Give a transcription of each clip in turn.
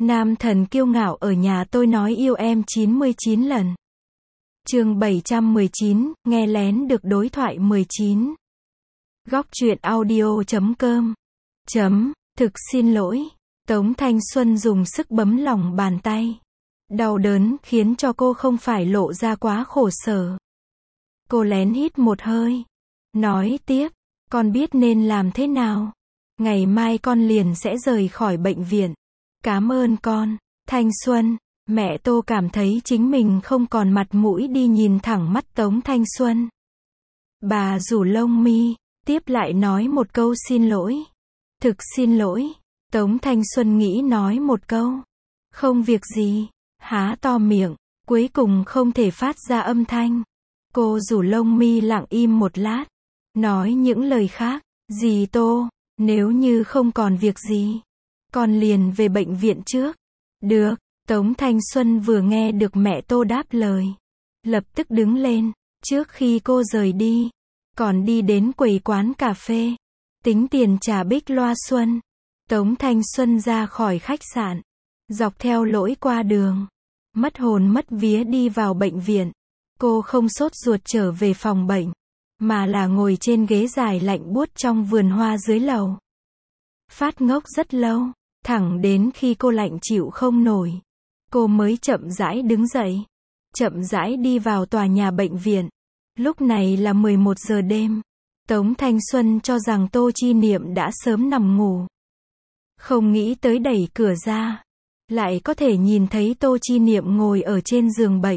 Nam thần kiêu ngạo ở nhà tôi nói yêu em 99 lần. Chương 719, nghe lén được đối thoại 19. Góc truyện audio.com. Thực xin lỗi. Tống Thanh Xuân dùng sức bấm lòng bàn tay. Đau đớn khiến cho cô không phải lộ ra quá khổ sở. Cô lén hít một hơi. Nói tiếp, con biết nên làm thế nào. Ngày mai con liền sẽ rời khỏi bệnh viện. Cảm ơn con, Thanh Xuân. Mẹ Tô cảm thấy chính mình không còn mặt mũi đi nhìn thẳng mắt Tống Thanh Xuân. Bà rủ lông mi, tiếp lại nói một câu xin lỗi. Thực xin lỗi. Tống Thanh Xuân nghĩ nói một câu. Không việc gì. Há to miệng, cuối cùng không thể phát ra âm thanh. Cô rủ lông mi lặng im một lát. Nói những lời khác. Dì Tô, nếu như không còn việc gì, con liền về bệnh viện trước. Được. Tống Thanh Xuân vừa nghe được mẹ Tô đáp lời, lập tức đứng lên. Trước khi cô rời đi, còn đi đến quầy quán cà phê, tính tiền trả Bích Loa Xuân. Tống Thanh Xuân ra khỏi khách sạn, dọc theo lối qua đường, mất hồn mất vía đi vào bệnh viện. Cô không sốt ruột trở về phòng bệnh, mà là ngồi trên ghế dài lạnh buốt trong vườn hoa dưới lầu. Phát ngốc rất lâu, thẳng đến khi cô lạnh chịu không nổi, cô mới chậm rãi đứng dậy, chậm rãi đi vào tòa nhà bệnh viện. Lúc này là 11 giờ đêm. Tống Thanh Xuân cho rằng Tô Chi Niệm đã sớm nằm ngủ. Không nghĩ tới đẩy cửa ra, lại có thể nhìn thấy Tô Chi Niệm ngồi ở trên giường bệnh,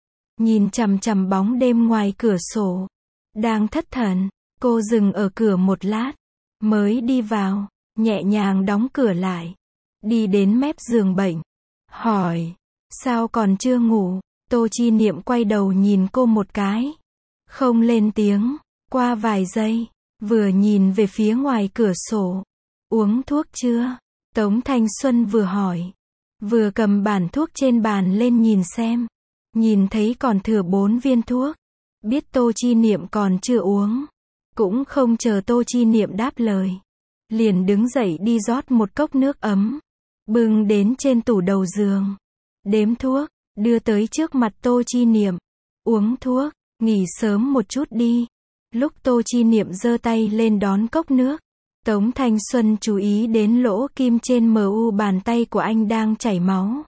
nhìn chằm chằm bóng đêm ngoài cửa sổ. Đang thất thần, cô dừng ở cửa một lát, mới đi vào, nhẹ nhàng đóng cửa lại, đi đến mép giường bệnh, hỏi, sao còn chưa ngủ? Tô Chi Niệm quay đầu nhìn cô một cái, không lên tiếng. Qua vài giây, vừa nhìn về phía ngoài cửa sổ. Uống thuốc chưa? Tống Thanh Xuân vừa hỏi, vừa cầm bản thuốc trên bàn lên nhìn xem. Nhìn thấy còn thừa 4 viên thuốc. Biết Tô Chi Niệm còn chưa uống, cũng không chờ Tô Chi Niệm đáp lời, liền đứng dậy đi rót một cốc nước ấm, bưng đến trên tủ đầu giường, đếm thuốc, đưa tới trước mặt Tô Chi Niệm. Uống thuốc, nghỉ sớm một chút đi. Lúc Tô Chi Niệm giơ tay lên đón cốc nước, Tống Thanh Xuân chú ý đến lỗ kim trên mu bàn tay của anh đang chảy máu.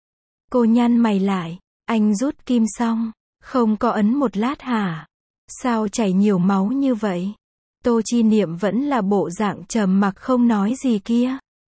Cô nhăn mày lại, anh rút kim xong, không có ấn một lát hả? Sao chảy nhiều máu như vậy? Tô Chi Niệm vẫn là bộ dạng trầm mặc không nói gì kia.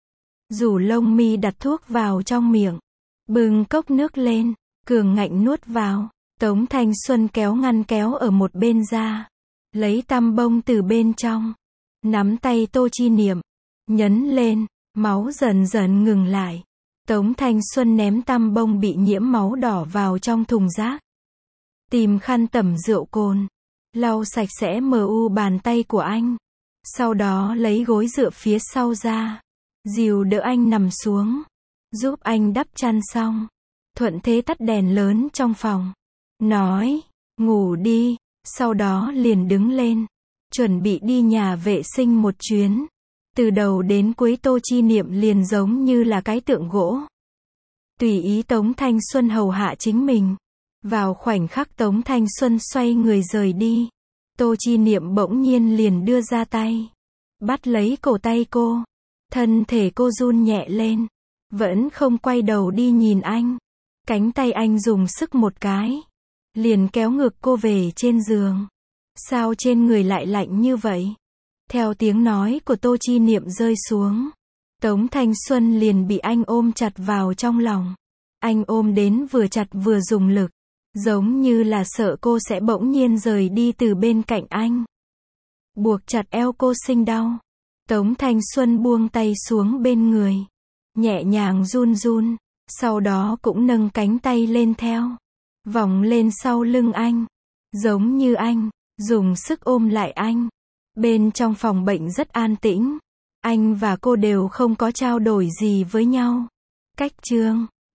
Rủ lông mi đặt thuốc vào trong miệng, bưng cốc nước lên, cường ngạnh nuốt vào. Tống Thanh Xuân kéo ngăn kéo ở một bên ra, lấy tăm bông từ bên trong, nắm tay Tô Chi Niệm, nhấn lên, máu dần dần ngừng lại. Tống Thanh Xuân ném tăm bông bị nhiễm máu đỏ vào trong thùng rác. Tìm khăn tẩm rượu cồn, lau sạch sẽ mu bàn tay của anh. Sau đó lấy gối dựa phía sau ra, dìu đỡ anh nằm xuống, giúp anh đắp chăn xong. Thuận thế tắt đèn lớn trong phòng, nói, ngủ đi. Sau đó liền đứng lên, chuẩn bị đi nhà vệ sinh một chuyến. Từ đầu đến cuối Tô Chi Niệm liền giống như là cái tượng gỗ, tùy ý Tống Thanh Xuân hầu hạ chính mình. Vào khoảnh khắc Tống Thanh Xuân xoay người rời đi, Tô Chi Niệm bỗng nhiên liền đưa ra tay, bắt lấy cổ tay cô. Thân thể cô run nhẹ lên, vẫn không quay đầu đi nhìn anh. Cánh tay anh dùng sức một cái, liền kéo ngược cô về trên giường. Sao trên người lại lạnh như vậy? Theo tiếng nói của Tô Chi Niệm rơi xuống, Tống Thanh Xuân liền bị anh ôm chặt vào trong lòng. Anh ôm đến vừa chặt vừa dùng lực, giống như là sợ cô sẽ bỗng nhiên rời đi từ bên cạnh anh. Buộc chặt eo cô sinh đau. Tống Thanh Xuân buông tay xuống bên người, nhẹ nhàng run run, sau đó cũng nâng cánh tay lên theo, vòng lên sau lưng anh, giống như anh, dùng sức ôm lại anh. Bên trong phòng bệnh rất an tĩnh, anh và cô đều không có trao đổi gì với nhau. Cách chương